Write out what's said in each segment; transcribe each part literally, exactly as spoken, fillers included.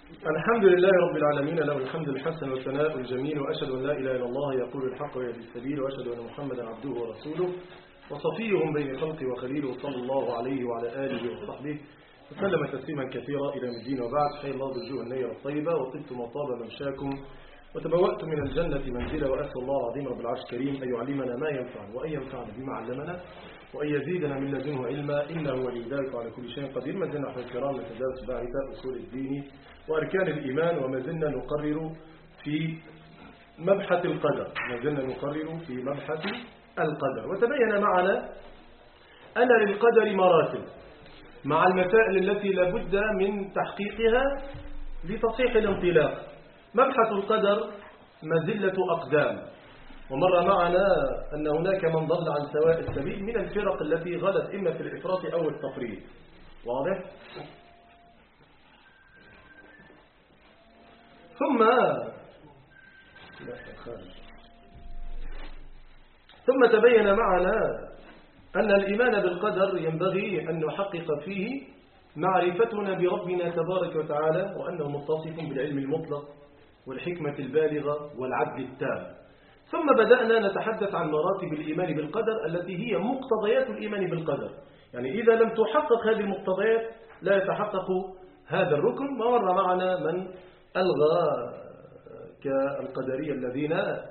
الحمد لله رب العالمين، له الحمد الحسن والثناء الجميل، وأشهد أن لا إله إلا الله يقول الحق ويهدي السبيل، وأشهد أن محمدا عبده ورسوله وصفيه بين خلقه وخليله، صلى الله عليه وعلى آله وصحبه وسلم تسليما كثيرا إلى الدين. وبعد، حي الله بالجوع النير الطيبة، وطبتم وطاب ممشاكم وتبوأتم من الجنة منزلا، وأسأل الله العظيم رب العرش الكريم أن يعلمنا ما ينفعنا وأن ينفعنا بما علمنا وأن يزيدنا من لدنه علما، إنه ولي ذلك على كل شيء قدير. ما زلنا أحباب الكرام نتدارس باعثة أصول الدين وأركان الإيمان، وما زلنا نقرر في مبحث القدر ما زلنا نقرر في مبحث القدر وتبين معنا أن للقدر مراتب مع المسائل التي لابد من تحقيقها لتصحيح الانطلاق. مبحث القدر مزلة أقدام، ومر معنا أن هناك من ضل عن سواء السبيل من الفرق التي غلت إما في الإفراط أو التفريط. واضح؟ ثم ثم تبين معنا أن الإيمان بالقدر ينبغي أن نحقق فيه معرفتنا بربنا تبارك وتعالى، وأنه متصف بالعلم المطلق والحكمة البالغة والعدل التام. ثم بدأنا نتحدث عن مراتب الإيمان بالقدر التي هي مقتضيات الإيمان بالقدر، يعني إذا لم تحقق هذه المقتضيات لا يتحقق هذا الركن. ومر معنا من ألغى كالقدرية الذين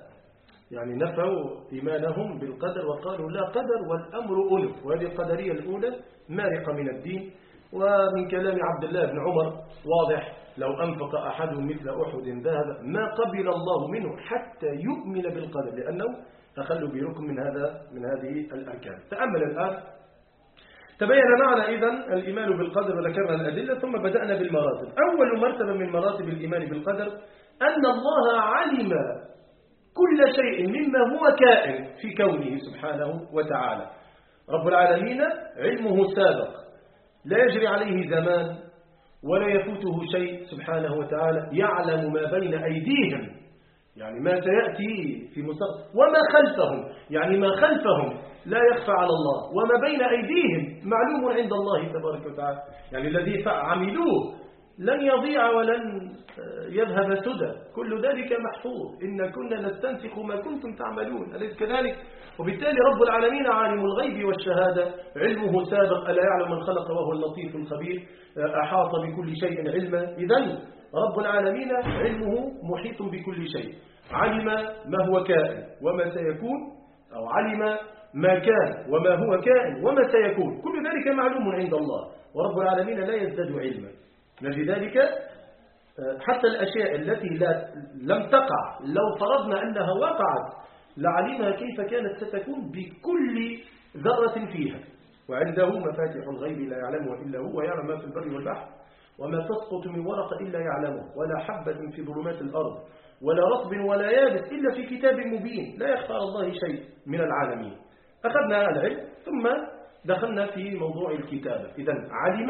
يعني نفوا إيمانهم بالقدر وقالوا لا قدر والأمر ألف، وهذه القدرية الأولى مارقة من الدين. ومن كلام عبد الله بن عمر واضح: لو أنفق أحد مثل أحد ذهب ما قبل الله منه حتى يؤمن بالقدر، لأنه تخلوا بركن من هذا من هذه الأركان. تأمل الآن. تبين معنا إذن الإيمان بالقدر وذكرنا الأدلة، ثم بدأنا بالمراتب. أول مرتبة من مراتب الإيمان بالقدر أن الله علم كل شيء مما هو كائن في كونه سبحانه وتعالى. رب العالمين علمه سابق، لا يجري عليه زمان ولا يفوته شيء سبحانه وتعالى، يعلم ما بين أيديهم يعني ما سيأتي في مستقبل، وما خلفهم يعني ما خلفهم لا يخفى على الله، وما بين أيديهم معلوم عند الله تبارك وتعالى، يعني الذي عملوه لن يضيع ولن يذهب سدى، كل ذلك محفوظ. إن كنا نستنسخ ما كنتم تعملون، أليس كذلك؟ وبالتالي رب العالمين عالم الغيب والشهادة، علمه سابق، ألا يعلم من خلق وهو اللطيف الخبير، أحاط بكل شيء علما. إذن رب العالمين علمه محيط بكل شيء، علم ما هو كائن وما سيكون، أو علم ما كان وما هو كائن وما سيكون، كل ذلك معلوم عند الله، ورب العالمين لا يزداد علما. لذلك حتى الأشياء التي لا لم تقع لو فرضنا أنها وقعت لعلمها كيف كانت ستكون بكل ذرة فيها. وعنده مفاتيح الغيب لا يعلمها إلا هو، ويعلم ما في البر والبحر، وما تسقط من ورقة إلا يعلمه، ولا حبة في ظلمات الأرض ولا رطب ولا يابس إلا في كتاب مبين، لا يخفى على الله شيء من العالمين. أخذنا العلم ثم دخلنا في موضوع الكتابة. إذن علم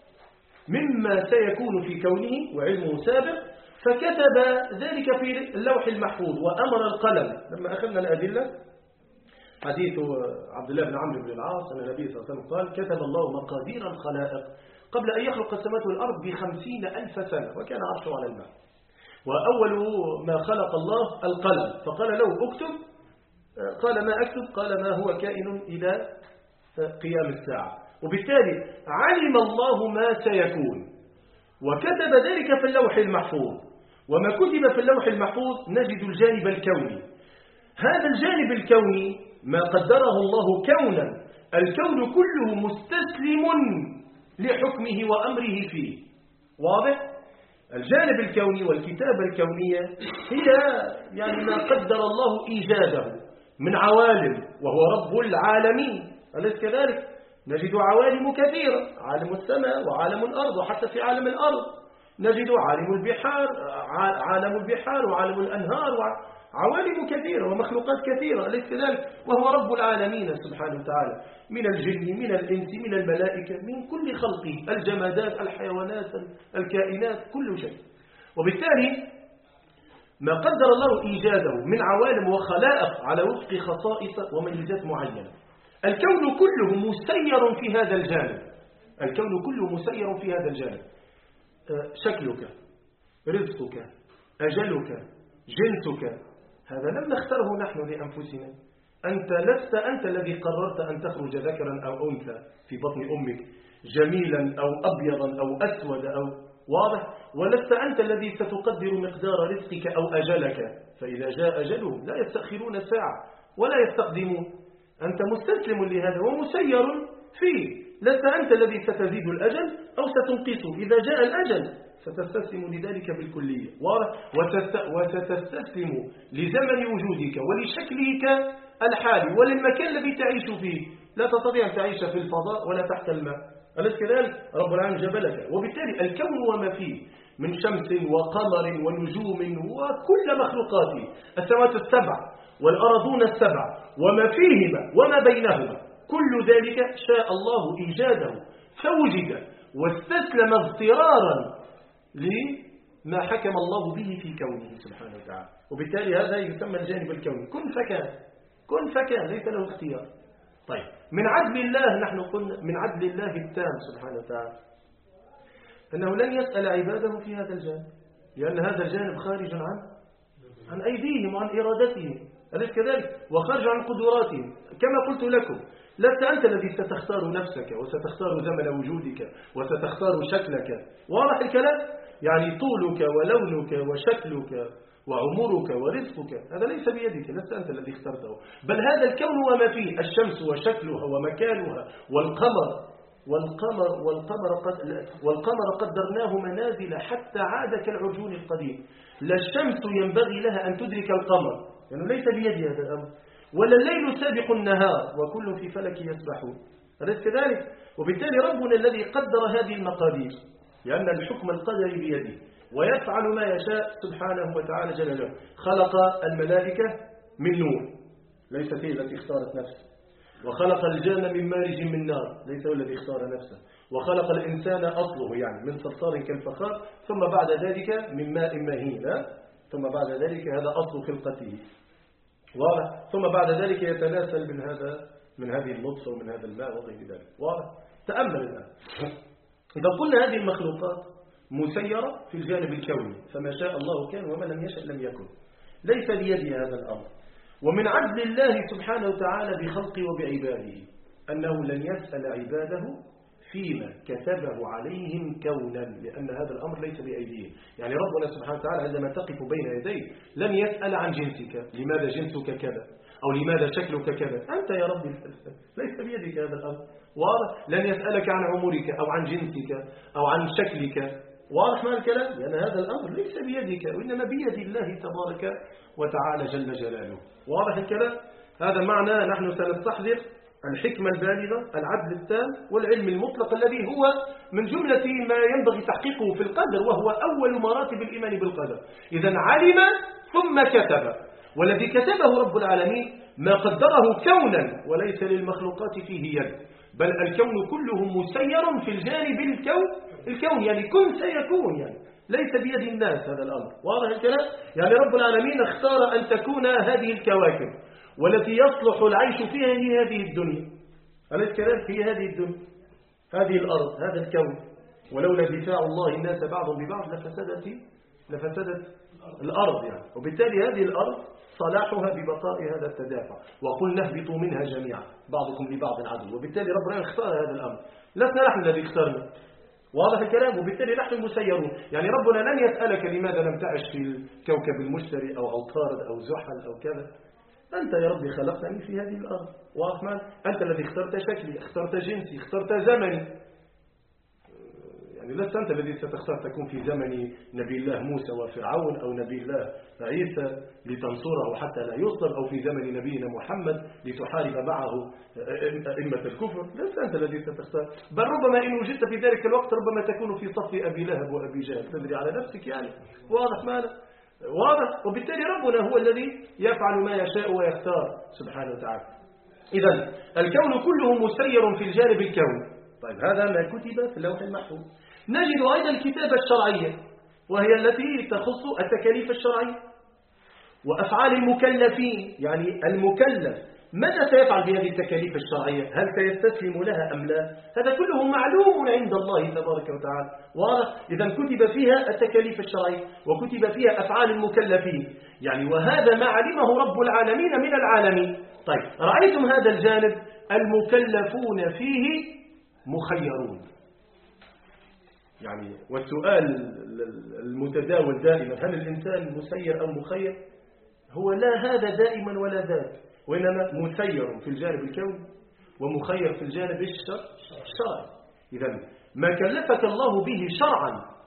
مما سيكون في كونه وعلمه سابق، فكتب ذلك في اللوح المحفوظ وأمر القلم. لما أخذنا الأدلة حديث عبد الله بن عمرو بن العاص أن النبي صلى الله عليه وسلم قال: كتب الله مقادير الخلائق قبل أن يخلق السماوات والأرض بخمسين ألف سنة، وكان عرشه على الماء. وأول ما خلق الله القلم، فقال له اكتب، قال ما أكتب؟ قال ما هو كائن إلى قيام الساعة. وبالتالي علم الله ما سيكون وكتب ذلك في اللوح المحفوظ. وما كتب في اللوح المحفوظ نجد الجانب الكوني. هذا الجانب الكوني ما قدره الله كونا، الكون كله مستسلم لحكمه وأمره فيه. واضح؟ الجانب الكوني والكتابة الكونية هي يعني ما قدر الله إيجاده من عوالم، وهو رب العالمين، أليس كذلك؟ نجد عوالم كثيرة، عالم السماء وعالم الأرض، وحتى في عالم الأرض نجد عالم البحار عالم البحار وعالم الأنهار، عوالم كثيرة ومخلوقات كثيرة، أليس كذلك؟ وهو رب العالمين سبحانه وتعالى، من الجن من الإنس من الملائكة، من كل خلقه، الجمادات الحيوانات الكائنات كل شيء. وبالتالي ما قدر الله إيجاده من عوالم وخلائق على وفق خصائص وميزات معينة. الكون كله مسير في هذا الجانب، الكون كله مسير في هذا الجانب. شكلك رزقك، أجلك، جنسك، هذا لم نختاره نحن لأنفسنا. أنت لست أنت الذي قررت أن تخرج ذكرا أو أنثى في بطن أمك، جميلا أو أبيضا أو أسود أو واضح، ولست أنت الذي ستقدر مقدار رزقك أو أجلك، فإذا جاء أجله لا يستأخرون ساعة ولا يستقدمون. أنت مستسلم لهذا ومسير فيه، لست أنت الذي ستزيد الأجل أو ستنقصه. إذا جاء الأجل ستستسلم لذلك بالكلية، وستستسلم لزمن وجودك ولشكلك الحالي وللمكان الذي تعيش فيه. لا تستطيع أن تعيش في الفضاء ولا تحت الماء، أليس كذلك؟ رب العالمين جبلك، وبالتالي الكون وما فيه من شمس وقمر ونجوم وكل مخلوقاته، السماوات السبع والأرضون السبع وما فيهما وما بينهما، كل ذلك شاء الله إيجاده فوجد، واستسلم اضطرارا لما حكم الله به في كونه سبحانه وتعالى. وبالتالي هذا يسمى الجانب الكوني، كن فكان، كن فكان، ليس له اختيار. طيب، من عدل الله نحن قلنا، من عدل الله التام سبحانه وتعالى أنه لن يسأل عباده في هذا الجانب، لأن هذا الجانب خارج عن عن أيديهم وعن إرادتهم، أليس كذلك؟ وخارج عن قدراتهم. كما قلت لكم، لست أنت الذي ستختار نفسك وستختار زمن وجودك وستختار شكلك، واضح الكلام؟ يعني طولك ولونك وشكلك وعمرك ورزقك هذا ليس بيدك، لست أنت الذي اخترته، بل هذا الكون وما فيه، الشمس وشكلها ومكانها والقمر والقمر والقمر قد والقمر قدرناه منازل حتى عاد كالعرجون القديم. لا الشمس ينبغي لها أن تدرك القمر، لأنه يعني ليس بيدي هذا الأمر، ولا الليل سابق النهار وكل في فلك يسبحون، أليس كذلك؟ وبالتالي ربنا الذي قدر هذه المقادير، لأن الحكم القدري بيده ويفعل ما يشاء سبحانه وتعالى جل جلاله. خلق الملائكة من نور، ليست هي التي اختارت نفسه، وخلق الجان من مارج من نار، ليس هو الذي اختار نفسه، وخلق الإنسان أصله يعني من صلصال كالفخار، ثم بعد ذلك من ماء مهين، ثم بعد ذلك هذا أصل خلقته، واضح؟ ثم بعد ذلك يتناسل من هذا من هذه النطفة ومن هذا الماء وغير ذلك، واضح؟ تأمل الآن. إذا قلنا هذه المخلوقات مسيرة في الجانب الكوني، فما شاء الله كان وما لم يشأ لم يكن، ليس بيدي هذا الأمر. ومن عدل الله سبحانه وتعالى بخلقه وبعباده أنه لن يسأل عباده فيما كتبه عليهم كونا، لأن هذا الأمر ليس بأيديهم. يعني ربنا سبحانه وتعالى عندما تقف بين يديه لن يسأل عن جنسك، لماذا جنسك كذا أو لماذا شكلك كذا، أنت يا ربي ليس بيدك هذا الأمر، واضح؟ لن يسألك عن عمرك أو عن جنسك أو عن شكلك، واضح ما الكلام؟ لأن هذا الأمر ليس بيدك وإنما بيد الله تبارك وتعالى جل جلاله، واضح الكلام؟ هذا معنى نحن سنستحضر الحكمة البالغة، العدل التام، والعلم المطلق الذي هو من جملة ما ينبغي تحقيقه في القدر، وهو أول مراتب الإيمان بالقدر. إذن علم ثم كتب، والذي كتبه رب العالمين ما قدره كونا، وليس للمخلوقات فيه يد، بل الكون كله مسير في الجانب الكون الكون يعني كن سيكون، يعني ليس بيد الناس هذا الأمر، واضح الكلام؟ يعني رب العالمين اختار أن تكون هذه الكواكب والتي يصلح العيش فيها هي هذه الدنيا، أليس كذلك؟ هي هذه الدنيا، هذه الأرض، هذا الكون، ولولا دفاع الله الناس بعضهم ببعض لفسدت لفسدت الأرض يعني. وبالتالي هذه الأرض صلاحها ببقاء هذا التدافع، وقلنا اهبطوا منها جميعا بعضكم لبعض عدو، وبالتالي ربنا اختار هذا الأمر، لسنا نحن الذي اخترنا، واضح الكلام؟ وبالتالي نحن مسيرون. يعني ربنا لن يسألك لماذا لم تعش في الكوكب المشتري أو عطارد أو زحل أو كذا، أنت يا ربي خلقتني في هذه الأرض، واضح ما؟ أنت الذي اخترت شكلي، اخترت جنسي، اخترت زمني، يعني لست أنت الذي ستختار تكون في زمن نبي الله موسى وفرعون أو نبي الله عيسى لتنصره حتى لا يصلب، أو في زمن نبينا محمد لتحارب معه أئمة الكفر، لست أنت الذي ستختار، بل ربما إن وجدت في ذلك الوقت ربما تكون في صف أبي لهب وأبي جهل، تدري على نفسك يعني، واضح ماذا؟ واضح؟ وبالتالي ربنا هو الذي يفعل ما يشاء ويختار سبحانه وتعالى. إذن الكون كله مسير في الجانب الكوني. طيب هذا ما كتب في اللوح المحفوظ. نجد أيضا الكتابة الشرعية، وهي التي تخص التكاليف الشرعية وأفعال المكلفين، يعني المكلف ماذا سيفعل بهذه التكاليف الشرعية؟ هل سيستسلم لها أم لا؟ هذا كله معلوم عند الله تبارك وتعالى. واضح؟ إذا كتب فيها التكاليف الشرعية وكتب فيها أفعال المكلفين، يعني وهذا ما علمه رب العالمين من العالمين. طيب رأيتم هذا الجانب، المكلفون فيه مخيرون. يعني والسؤال المتداول دائما، هل الإنسان مسير أو مخير؟ هو لا هذا دائما ولا ذاك، وإنما مسير في الجانب الكوني ومخير في الجانب الشرعي. إذا ما كلفك الله به شرعا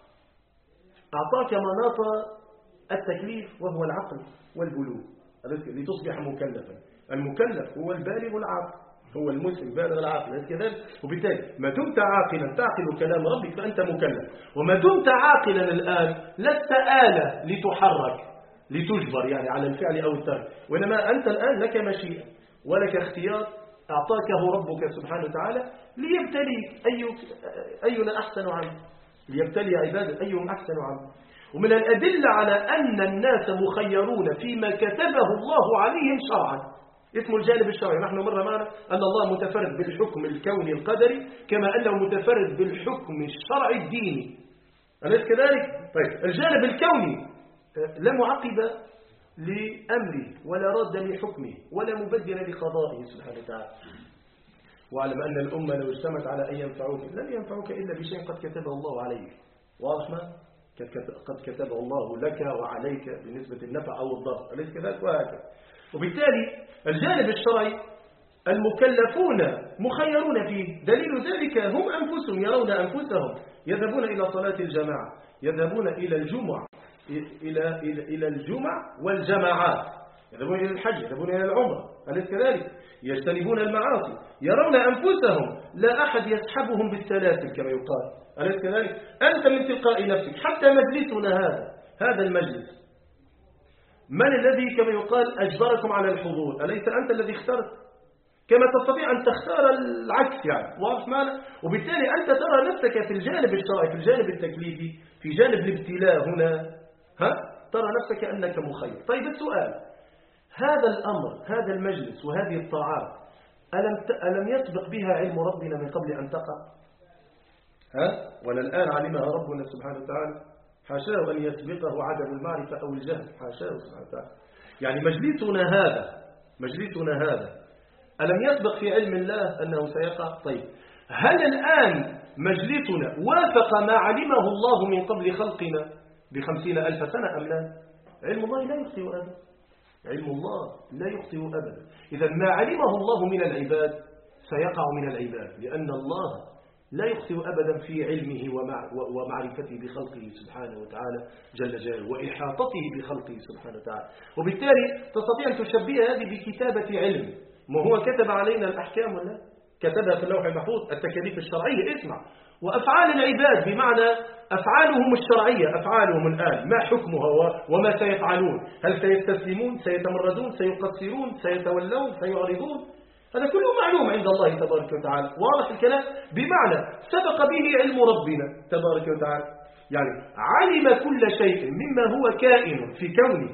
أعطاك مناط التكليف وهو العقل والبلوغ لتصبح مكلفا. المكلف هو البالغ العاقل، هو المسلم بالغ العاقل كذلك. وبالتالي ما دمت عاقلا تعقل كلام ربك فأنت مكلف، وما دمت عاقلا الآن لست آلة لتحرك لتجبر يعني على الفعل أو الترك، وإنما أنت الآن لك مشيئة ولك اختيار أعطاكه ربك سبحانه وتعالى ليبتليك أي أينا أحسن عنه، ليبتلي عباده أيهم أحسن عنه. ومن الأدلة على أن الناس مخيرون فيما كتبه الله عليهم شرعا اسم الجانب الشرعي. نحن مرة معنا أن الله متفرد بالحكم الكوني القدري كما أنه متفرد بالحكم الشرعي الديني، أليس كذلك؟ طيب الجانب الكوني لا معقب لأمره ولا رد لحكمه ولا مبدل لقضائه سبحانه وتعالى. واعلم أن الأمة لو اجتمعت على أن ينفعوك لن ينفعوك إلا بشيء قد كتبه الله عليك. واضح ما؟ قد كتبه الله لك وعليك بنسبة النفع أو الضر، أليس كذلك؟ وهكذا. وبالتالي الجانب الشرعي المكلفون مخيرون فيه، دليل ذلك هم أنفسهم يرون أنفسهم يذهبون إلى صلاة الجماعة، يذهبون إلى الجمعة إلى إلى إلى الجمع والجماعات، يذهبون إلى الحج، يذهبون إلى العمرة، أليس كذلك؟ يجتنبون المعاصي، يرون أنفسهم لا أحد يسحبهم بالسلاسل كما يقال، أليس كذلك؟ أنت من تلقاء نفسك. حتى مجلسنا هذا هذا المجلس من الذي كما يقال أجبركم على الحضور؟ أليس أنت الذي اخترت؟ كما تستطيع أن تختار العكس يعني، واضح معنا؟ وبالتالي أنت ترى نفسك في الجانب الشرعي في الجانب التكليفي في جانب الابتلاء هنا، ها؟ ترى نفسك أنك مخير. طيب السؤال، هذا الأمر هذا المجلس وهذه الطاعات ألم ألم يسبق بها علم ربنا من قبل أن تقع؟ ها؟ ولا الآن علمها ربنا سبحانه وتعالى؟ حاشاه أن يسبقه عدم المعرفة أو الجهل، حاشاه سبحانه وتعالى. يعني مجلسنا هذا مجلسنا هذا ألم يسبق في علم الله أنه سيقع؟ طيب هل الآن مجلسنا وافق ما علمه الله من قبل خلقنا بخمسين ألف سنة أم لا؟ علم الله لا يخطئ أبدا، علم الله لا يخطئ أبدا. إذا ما علمه الله من العباد سيقع من العباد، لأن الله لا يخطئ أبدا في علمه ومعرفته بخلقه سبحانه وتعالى جل جلاله وإحاطته بخلقه سبحانه وتعالى. وبالتالي تستطيع أن تشبه هذه بكتابة علم، ما هو كتب علينا الأحكام ولا كتبها في اللوح المحفوظ، التكاليف الشرعية اسمع، وأفعال العباد بمعنى أفعالهم الشرعية، أفعالهم الآن ما حكمها وما سيفعلون، هل سيستسلمون، سيتمردون، سيقصرون، سيتولون، سيعرضون، هذا كله معلوم عند الله تبارك وتعالى. واضح الكلام؟ بمعنى سبق به علم ربنا تبارك وتعالى، يعني علم كل شيء مما هو كائن في كونه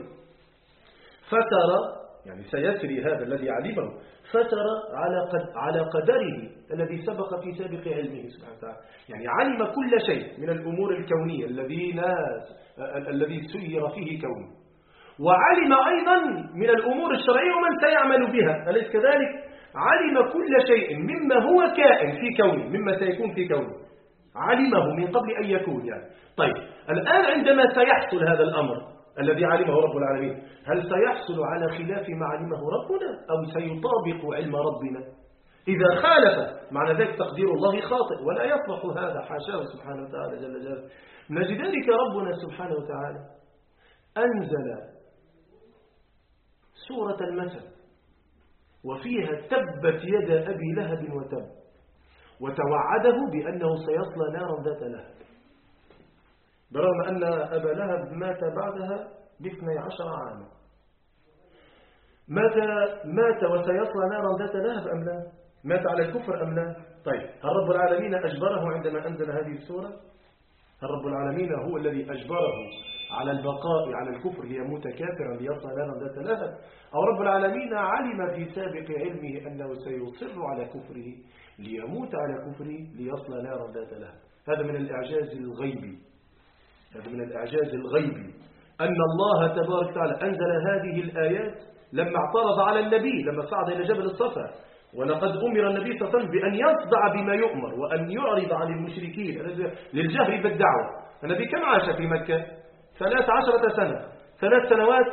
فترى، يعني سيسري هذا الذي علمه فترى على قد على قدره الذي سبق في سابق علمه سبحانه وتعالى. يعني علم كل شيء من الأمور الكونية الذي ناس الذي سير فيه كونه، وعلم أيضا من الأمور الشرعية ومن سيعمل بها، أليس كذلك؟ علم كل شيء مما هو كائن في كونه، مما سيكون في كونه علمه من قبل أن يكون يعني. طيب الآن عندما سيحصل هذا الأمر الذي علمه رب العالمين، هل سيحصل على خلاف ما علمه ربنا أو سيطابق علم ربنا؟ إذا خالف معنى ذلك تقدير الله خاطئ ولا يصلح هذا، حاشاه سبحانه وتعالى جل جلاله. نجد ذلك ربنا سبحانه وتعالى أنزل سورة المثل وفيها تبت يد أبي لهب وتب، وتوعده بأنه سيصلى نارا ذات لهب، برغم أن أبا لهب مات بعدها باثني عشر عاما. مات مات وسيصلى نارا ذات لهب أم لا؟ مات على الكفر أم لا؟ طيب هل رب العالمين أجبره عندما أنزل هذه السورة؟ هل رب العالمين هو الذي أجبره على البقاء على الكفر ليموت كافرا ليصلى نارا ذات لهب، أو رب العالمين علم في سابق علمه أنه سيصر على كفره ليموت على كفره ليصلى نارا ذات لهب. هذا من الإعجاز الغيبي، هذا من الإعجاز الغيبي أن الله تبارك وتعالى أنزل هذه الآيات لما اعترض على النبي لما صعد إلى جبل الصفا. ولقد أمر النبي صلى الله عليه وسلم بأن يصدع بما يؤمر وأن يعرض عن المشركين للجهر بالدعوة. النبي كم عاش في مكة؟ ثلاث عشرة سنة، ثلاث سنوات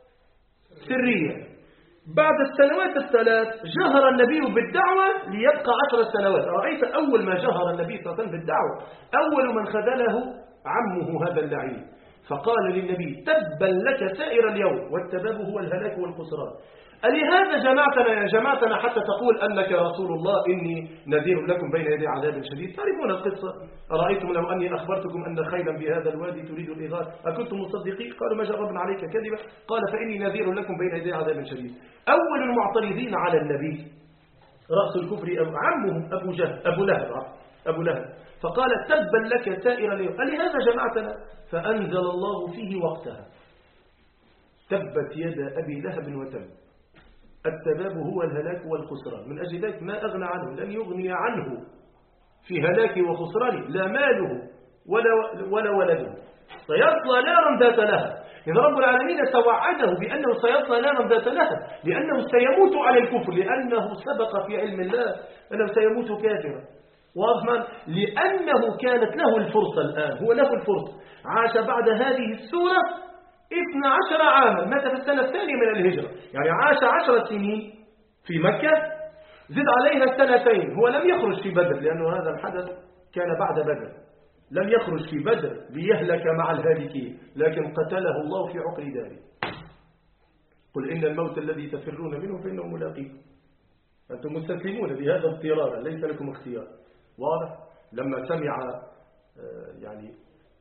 سرية. بعد السنوات الثلاث جهر النبي بالدعوة ليبقى عشر سنوات. رأيت أول ما جهر النبي صلى الله عليه وسلم بالدعوة أول من خذله عمه هذا اللعين، فقال للنبي تبا لك سائر اليوم والتباب هو الهلاك والخسران. ألهذا جمعتنا يا جماعتنا حتى تقول أنك رسول الله إني نذير لكم بين يدي عذاب شديد؟ تعرفون القصة. أرأيتم لو أني أخبرتكم أن خيلا بهذا الوادي تريد الإغاث أكنتم مصدقين؟ قالوا ما جربنا عليك كذبا. قال فإني نذير لكم بين يدي عذاب شديد. أول المعترضين على النبي رأس الكفر أبو عمهم أبو جهل أبو لهب أبو لهب فقال تبا لك سائر اليوم ألهذا جمعتنا؟ فأنزل الله فيه وقتها تبت يد أبي لهب وتب. التباب هو الهلاك والخسران. من أجل ذلك ما أغنى عنه، لن يغني عنه في هلاك وخسران لا ماله ولا, ولا ولده. سيصلى نارا ذات لهب. إذا رب العالمين توعده بأنه سيصلى نارا ذات لهب لأنه سيموت على الكفر، لأنه سبق في علم الله أنه سيموت كافرا. واضح؟ لأنه كانت له الفرصة الآن، هو له الفرصة. عاش بعد هذه السورة اثنى عشر عاما، مات في السنة الثانية من الهجرة، يعني عاش عشر سنين في مكة زد عليها السنتين. هو لم يخرج في بدر لأنه هذا الحدث كان بعد بدر، لم يخرج في بدر ليهلك مع الهالكين، لكن قتله الله في عقر داره. قل إن الموت الذي تفرون منه فإنه ملاقيكم. أنتم مستسلمون بهذا اضطرارا، ليس لكم اختيار. واضح؟ لما سمع يعني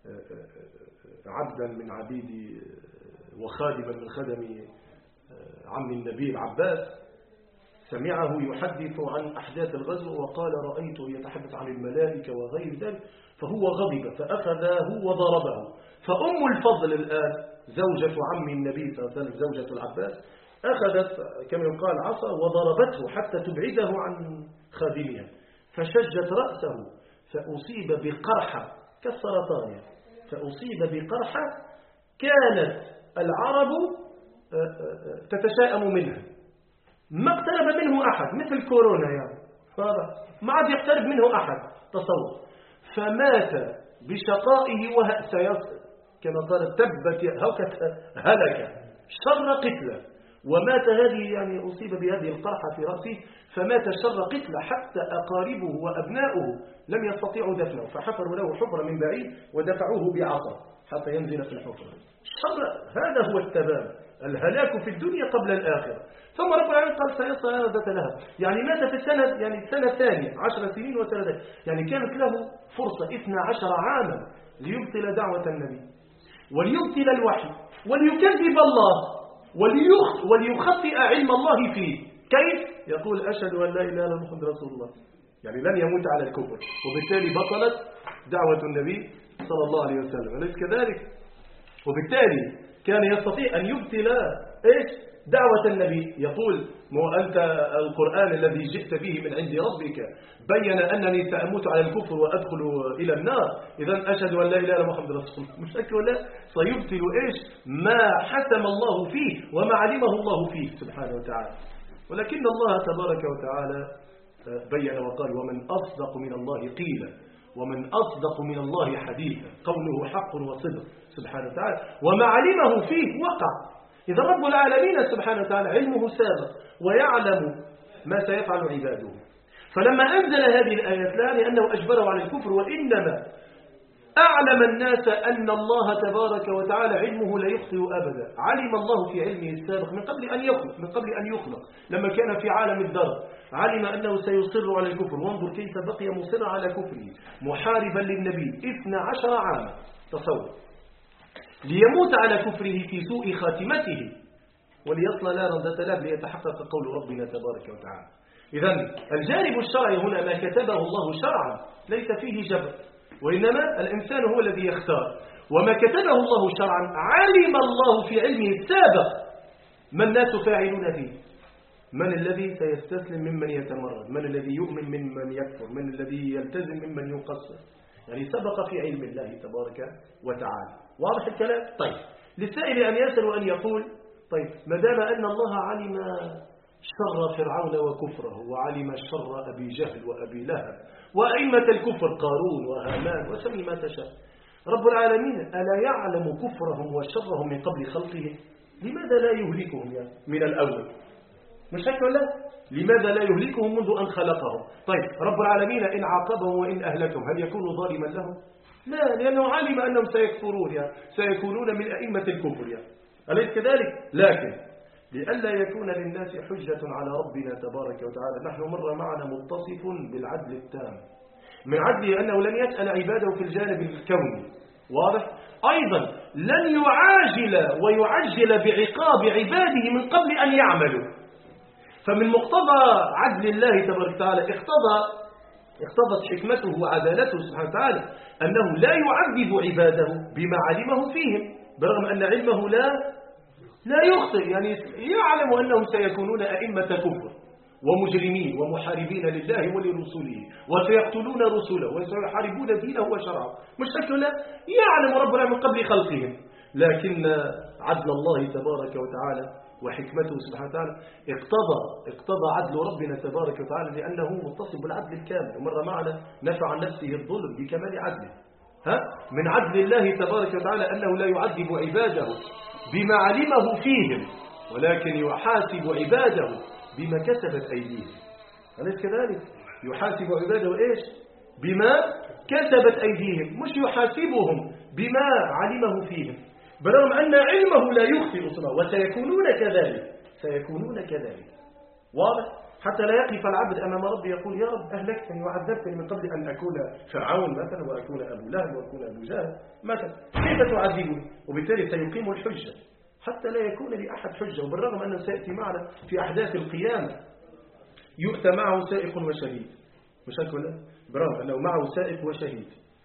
عبدا من عبيد وخادما من خدم عم النبي العباس سمعه يحدث عن أحداث الغزو وقال رأيته يتحدث عن الملائكة وغير ذلك، فهو غضب فأخذه وضربه. فأم الفضل الآن زوجة عم النبي صلى الله عليه وسلم زوجة العباس أخذت كما يقال عصا وضربته حتى تبعده عن خادمها، فشجت رأسه فأصيب بقرحة كالسرطان، فأصيب بقرحة كانت العرب تتشائم منها، ما اقترب منه أحد، مثل كورونا يعني ما عاد يقترب منه أحد، تصور. فمات بشقائه وسيصل كما قال تبت هوكت هلك شر قتله، ومات هذه يعني أصيب بهذه القرحة في رأسه فمات شر قتله، حتى أقاربه وأبناؤه لم يستطيعوا دفنه، فحفروا له حفرة من بعيد ودفعوه بعصا حتى ينزل في الحفرة. شر هذا هو التباب، الهلاك في الدنيا قبل الآخرة. ثم رب العالمين قال سيصلى نارا ذات لهب، يعني مات في السنة يعني السنة الثانية عشر سنين وسنتين، يعني كانت له فرصة اثنا عشر عاما ليبطل دعوة النبي وليبطل الوحي وليكذب الله وليخطئ علم الله فيه. كيف؟ يقول أشهد أن لا إله إلا الله محمد رسول الله، يعني لن يموت على الكفر، وبالتالي بطلت دعوة النبي صلى الله عليه وسلم، أليس كذلك؟ وبالتالي كان يستطيع أن يبطل إيش؟ دعوة النبي. يقول مو أنت القرآن الذي جئت به من عند ربك بين أنني سأموت على الكفر وأدخل إلى النار، إذن أشهد أن لا إله إلا محمد رسول الله. مش أكل ولا سيبطل إيش؟ ما حسم الله فيه وما علمه الله فيه سبحانه وتعالى. ولكن الله تبارك وتعالى بين وقال ومن أصدق من الله قيلا ومن أصدق من الله حديثا، قوله حق وصدق سبحانه وتعالى، وما علمه فيه وقع. إذا رب العالمين سبحانه وتعالى علمه سابق ويعلم ما سيفعل عباده، فلما أنزل هذه الآيات لا يعني أنه أجبره على الكفر، وإنما أعلم الناس أن الله تبارك وتعالى علمه لا يخطئ أبدا. علم الله في علمه السابق من قبل أن يخلق من قبل أن يخلق لما كان في عالم الذر علم أنه سيصر على الكفر، وانظر كيف بقي مصر على كفره محاربا للنبي اثنى عشر عاما، تصور، ليموت على كفره في سوء خاتمته وليصلى نارا ذات لهب ليتحقق قول ربنا تبارك وتعالى. إذن الجانب الشرعي هنا ما كتبه الله شرعا ليس فيه جبر، وإنما الإنسان هو الذي يختار. وما كتبه الله شرعا علم الله في علمه السابق ما الناس فاعلون فيه. من الذي سيستسلم ممن يتمرد، من الذي يؤمن ممن يكفر، من الذي يلتزم ممن يقصر. يعني سبق في علم الله تبارك وتعالى. واضح الكلام؟ طيب للسائل أن يسأل وأن يقول طيب ما دام أن الله علم شر فرعون وكفره وعلم شر أبي جهل وأبي لهب وأئمة الكفر قارون وهامان وسمي ما تشاء، رب العالمين ألا يعلم كفرهم وشرهم من قبل خلقهم؟ لماذا لا يهلكهم يعني من الأول؟ مش هيك ولا؟ لماذا لا يهلكهم منذ أن خلقهم؟ طيب رب العالمين إن عاقبهم وإن أهلكهم هل يكون ظالما لهم؟ لا، لأنه علم أنهم سيكفرون يعني سيكونون من أئمة الكفر يعني. أليس كذلك؟ لكن لئلا يكون للناس حجة على ربنا تبارك وتعالى، نحن مر معنا متصف بالعدل التام، من عدله أنه لن يسأل عباده في الجانب الكوني. واضح؟ أيضا لن يعاجل ويعجل بعقاب عباده من قبل أن يعملوا. فمن مقتضى عدل الله تبارك وتعالى اقتضى اقتضت حكمته وعدالته سبحانه وتعالى أنه لا يعذب عباده بما علمه فيهم، برغم أن علمه لا لا يخطئ، يعني يعلم أنهم سيكونون أئمة كفر ومجرمين ومحاربين لله ولرسوله وسيقتلون رسوله وسيحاربون دينه وشرعه، مش شك لا يعلم ربنا من قبل خلقهم. لكن عدل الله تبارك وتعالى وحكمته سبحانه وتعالى اقتضى اقتضى عدل ربنا تبارك وتعالى لأنه متصف بالعدل الكامل. ومر معنا نفى عن نفسه الظلم بكمال عدله. ها من عدل الله تبارك وتعالى أنه لا يعذب عباده بما علمه فيهم، ولكن يحاسب عباده بما كسبت أيديهم. أليس كذلك؟ يحاسب عباده إيش؟ بما كسبت أيديهم، مش يحاسبهم بما علمه فيهم، برغم أن علمه لا يخطئ صنعه، وسيكونون كذلك سيكونون كذلك. واضح؟ حتى لا يقف العبد أمام ربي يقول يا رب أهلكتني وعذبتني من قبل أن أكون فرعون مثلا وأكون أبو لهب وأكون أبو جهل مثلا، كيف تعذبني؟ وبالتالي سيقيم الحجة حتى لا يكون لأحد حجة. وبالرغم أنه سيأتي معنا في أحداث القيامة يؤتى معه سائق وشهيد، مش هكذا؟ برغم أنه معه سائق وشهيد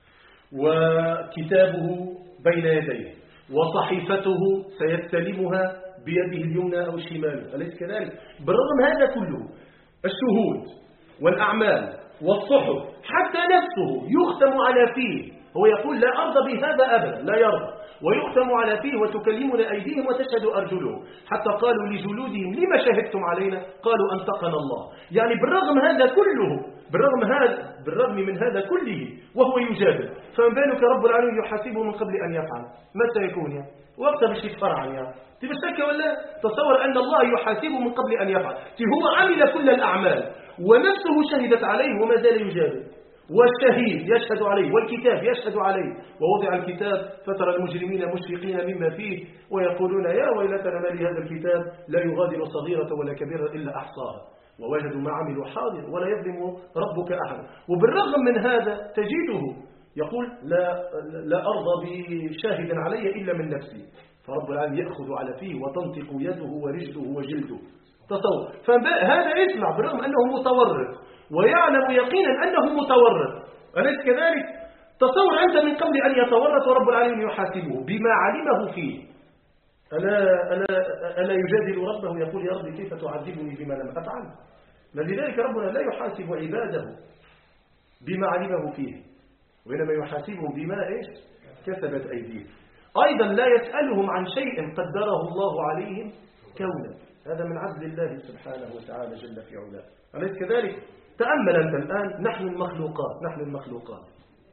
وكتابه بين يديه وصحيفته سيستلمها بيده اليمنى أو الشمال، أليس كذلك؟ بالرغم هذا كله الشهود والأعمال والصحف حتى نفسه يختم على فيه، هو يقول لا أرضى بهذا أبدا، لا يرضى، ويختم على فيه وتكلمنا أيديهم وتشهد أرجلهم، حتى قالوا لجلودهم لما شهدتم علينا؟ قالوا أنطقنا الله. يعني بالرغم هذا كله بالرغم هذا بالرغم من هذا كله وهو يجادل، فما بالك رب العالمين يحاسبه من قبل أن يفعل؟ ما سيكون يعني؟ وقت باش يتفرع يعني تبشك ولا تصور أن الله يحاسبه من قبل أن يفعل، هو عمل كل الأعمال ونفسه شهدت عليه وما زال يجادل، والشهيد يشهد عليه والكتاب يشهد عليه. ووضع الكتاب فترى المجرمين مشفقين مما فيه ويقولون يا ويلتنا ما لهذا الكتاب لا يغادر صغيرة ولا كبيرة إلا أحصاها ووجدوا ما عملوا حاضر ولا يظلم ربك أحد. وبالرغم من هذا تجده يقول لا, لا أرضى بشاهد علي إلا من نفسي، فرب العالمين يأخذ على فيه وتنطق يده ورجله وجلده. تصور فهذا يسمع بالرغم أنه متورط ويعلم يقينا أنه متورط، أليس كذلك؟ تصور أنت من قبل أن يتورط ورب العالمين يحاسبه بما علمه فيه. ألا, ألا, ألا يجادل ربه يقول يا رب كيف تعذبني بما لم أفعل؟ لذلك ربنا لا يحاسب عباده بما علمه فيه، وإنما يحاسبهم بما إيش؟ كسبت أيديهم. أيضا لا يسألهم عن شيء قدره الله عليهم كونا، هذا من عدل الله سبحانه وتعالى جل في علاه، أليس كذلك؟ تأمل أنت الآن نحن المخلوقات نحن المخلوقات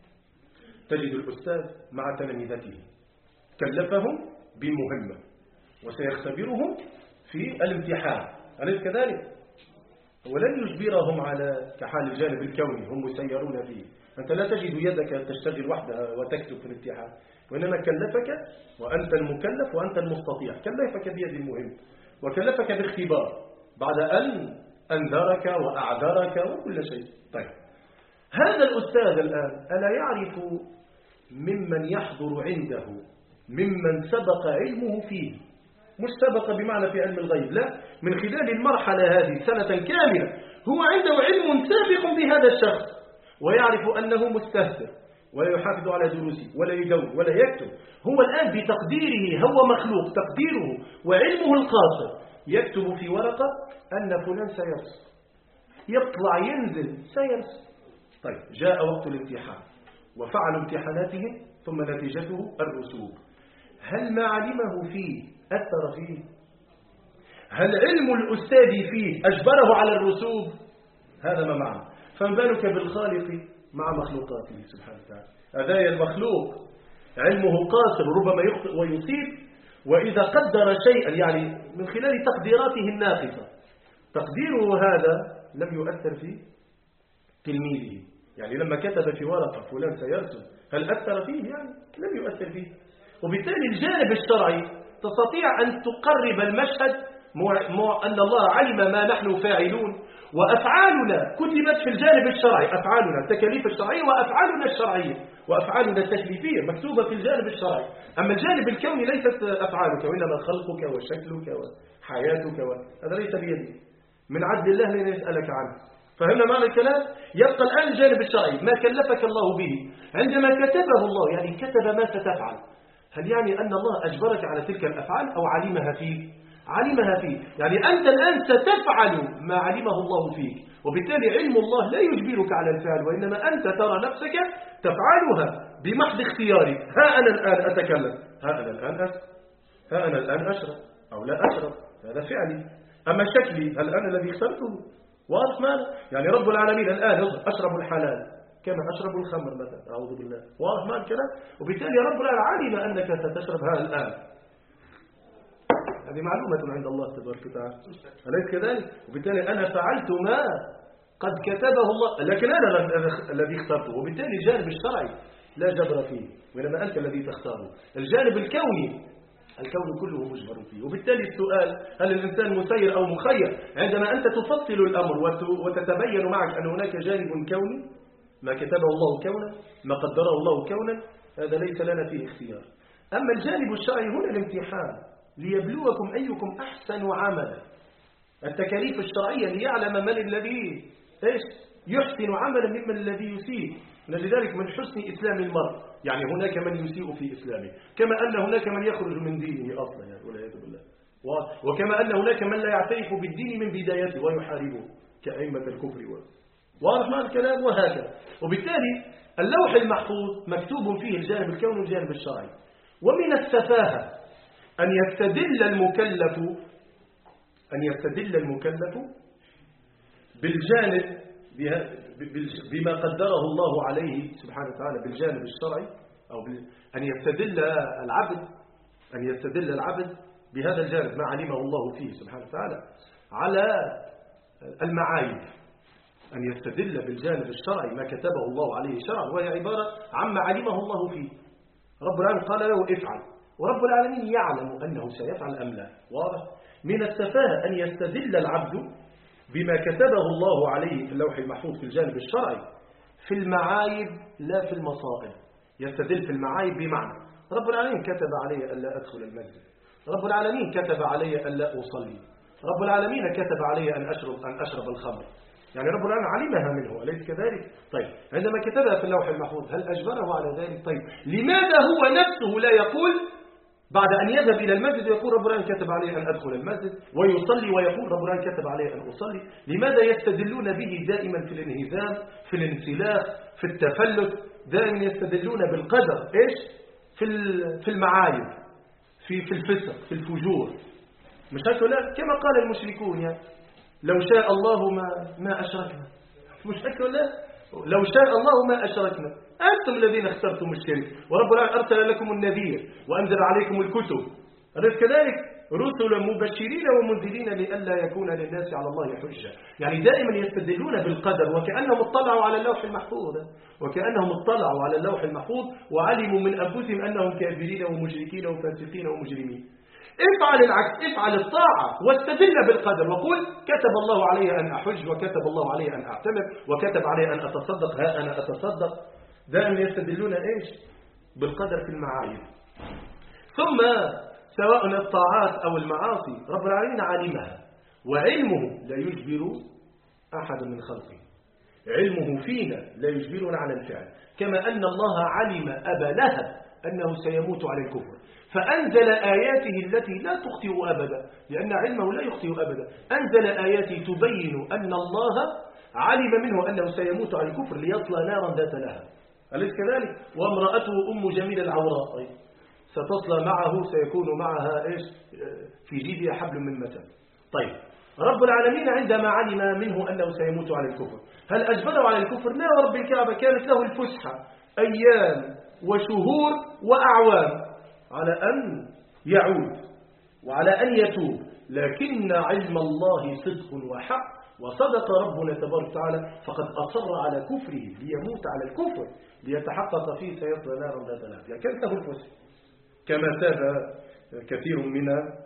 تجد الأستاذ مع تلامذته كلفهم بمهمة وسيختبرهم في الامتحان، أليس كذلك؟ ولن يجبرهم على كحال الجانب الكوني هم مسيرون فيه، أنت لا تجد يدك تشتغل وحدها وتكتب في الامتحان، وإنما كلفك وأنت المكلف وأنت المستطيع، كلفك بيد المهم وكلفك باختبار بعد أن أنذرك وأعذرك وكل شيء. طيب هذا الأستاذ الآن ألا يعرف ممن يحضر عنده ممن سبق علمه فيه، مش سبق بمعنى في علم الغيب، لا، من خلال المرحلة هذه سنة كاملة هو عنده علم سابق بهذا الشخص ويعرف أنه مستهتر، ولا يحافظ على دروسه ولا يدور ولا يكتب. هو الآن بتقديره، هو مخلوق تقديره وعلمه القاصر يكتب في ورقة أن فلان سيرسل، يطلع ينزل سيرسل. طيب جاء وقت الامتحان وفعلوا امتحاناتهم ثم نتيجته الرسوب، هل ما علمه فيه أثر فيه؟ هل علم الأستاذ فيه أجبره على الرسوب؟ هذا ما معنى. فما بالك بالخالق مع مخلوقاته سبحانه وتعالى. هذا المخلوق علمه قاصر ربما يخطئ ويصيب، وإذا قدر شيئا يعني من خلال تقديراته الناقصة تقديره هذا لم يؤثر في تلميذه. يعني لما كتب في ورقة فلان سيرسل هل أثر فيه؟ يعني لم يؤثر فيه. وبالتالي الجانب الشرعي تستطيع أن تقرب المشهد مع أن الله علم ما نحن فاعلون، وأفعالنا كتبت في الجانب الشرعي، أفعالنا التكاليف الشرعية وأفعالنا الشرعية وأفعالنا التكليفية مكتوبة في الجانب الشرعي. أما الجانب الكوني ليست أفعالك وإنما خلقك وشكلك وحياتك و... هذا ليس بيدي، من عدل الله لن يسألك عنه. فهمنا معنى الكلام؟ يبقى الآن الجانب الشرعي ما كلفك الله به عندما كتبه الله، يعني كتب ما ستفعل، هل يعني أن الله أجبرك على تلك الأفعال أو علمها فيك؟ علمها فيك، يعني أنت الآن ستفعل ما علمه الله فيك، وبالتالي علم الله لا يجبرك على الفعل، وإنما أنت ترى نفسك تفعلها بمحض اختيارك. ها أنا الآن أتكلم، ها أنا الآن أسر، ها أنا الآن أشرب أو لا أشرب، هذا فعلي. أما شكلي هل أنا الذي اخترته؟ واضح ماذا؟ يعني رب العالمين الآن أشرب الحلال كما أشرب الخمر مثلا، أعوذ بالله. واضح ماذا الكلام؟ وبالتالي رب العالمين علم أنك ستشربها الآن، هذه معلومة عند الله تبارك وتعالى، أليس كذلك؟ وبالتالي أنا فعلت ما قد كتبه الله، لكن أنا الذي اخترته، وبالتالي الجانب الشرعي لا جبر فيه، وإنما أنت الذي تختاره. الجانب الكوني الكون كله مجبر فيه، وبالتالي السؤال هل الإنسان مسير أو مخير؟ عندما أنت تفصل الأمر وتتبين معك أن هناك جانب كوني ما كتبه الله كونا، ما قدره الله كونا، هذا ليس لنا فيه اختيار. أما الجانب الشرعي هنا الامتحان ليبلوكم أيكم أحسن عملا، التكاليف الشرعية ليعلم من الذي إيش يحسن عملا ممن الذي يسيء. لذلك من حسن إسلام المرء، يعني هناك من يسيء في إسلامه، كما أن هناك من يخرج من دينه أصلا، يعني والعياذ بالله، وكما أن هناك من لا يعترف بالدين من بدايته ويحاربه كأئمة الكفر. واضح معنى الكلام؟ وهكذا. وبالتالي اللوح المحفوظ مكتوب فيه الجانب الكوني والجانب الشرعي. ومن السفاهة أن يستدل المكلف أن يستدل المكلف بالجانب بما قدره الله عليه سبحانه وتعالى بالجانب الشرعي، أو أن يستدل العبد أن يستدل العبد بهذا الجانب ما علمه الله فيه سبحانه وتعالى على المعايب، أن يستدل بالجانب الشرعي ما كتبه الله عليه شرعا، وهي عبارة عما علمه الله فيه. رب العالمين قال له افعل، ورب العالمين يعلم أنه سيفعل أم لا. واضح؟ من السفاهة أن يستدل العبد بما كتبه الله عليه في اللوح المحفوظ في الجانب الشرعي في المعايب لا في المصائب. يستدل في المعايب بمعنى رب العالمين كتب علي ألا أدخل المسجد، رب العالمين كتب علي ألا أصلي، رب العالمين كتب علي أن أشرب, أن أشرب الخمر، يعني رب العالمين علمها منه، أليس كذلك؟ طيب عندما كتبها في اللوح المحفوظ هل أجبره على ذلك؟ طيب لماذا هو نفسه لا يقول بعد أن يذهب إلى المسجد يقول رب العالمين كتب عليه أن أدخل المسجد، ويصلي ويقول رب العالمين كتب عليه أن أصلي؟ لماذا يستدلون به دائما في الانهزام، في الانسلاخ، في التفلت؟ دائما يستدلون بالقدر إيش؟ في في المعايب، في في الفسق، في الفجور، مش هكذا كما قال المشركون يعني لو شاء الله ما ما أشركنا، مش هكذا لو شاء الله ما أشركنا، أنتم الذين اخترتم الشرك، ورب العالمين أرسل لكم النذير وأنزل عليكم الكتب، أليس كذلك؟ رسلا مبشرين ومنذرين لئلا يكون للناس على الله حجة. يعني دائما يستدلون بالقدر وكأنهم اطلعوا على اللوح المحفوظ، وكأنهم اطلعوا على اللوح المحفوظ وعلموا من أنفسهم أنهم كافرين ومشركين وفاسقين ومجرمين. افعل العكس، افعل الطاعة واستدل بالقدر وقل كتب الله علي أن أحج، وكتب الله علي أن أعتمر، وكتب علي أن أتصدق، ها أنا أتصدق. دائما يستدلون إيش؟ بالقدر في المعايب. ثم سواء الطاعات أو المعاصي رب العالمين علمها، وعلمه لا يجبر أحد من خلقه. علمه فينا لا يجبرنا على الفعل، كما أن الله علم أبا لهب أنه سيموت على الكفر فأنزل آياته التي لا تخطئ أبدا، لأن علمه لا يخطئ أبدا، أنزل آياته تبين أن الله علم منه أنه سيموت على الكفر ليصلى نارا ذات لهب، أليس كذلك؟ وامرأته أم جميل العوراء ستصلى معه، سيكون معها إيش في جيبها حبل من مسد. طيب رب العالمين عندما علم منه أنه سيموت على الكفر هل أجبره على الكفر؟ لا، رب الكعبة كانت له الفسحة أيام وشهور وأعوام على أن يعود وعلى أن يتوب، لكن علم الله صدق وحق، وصدق ربنا تبارك وتعالى فقد أصر على كفره ليموت على الكفر ليتحقق فيه سيصلى نارا ذات لهب، يعني كانت له الفسحة. كما تاب كثير من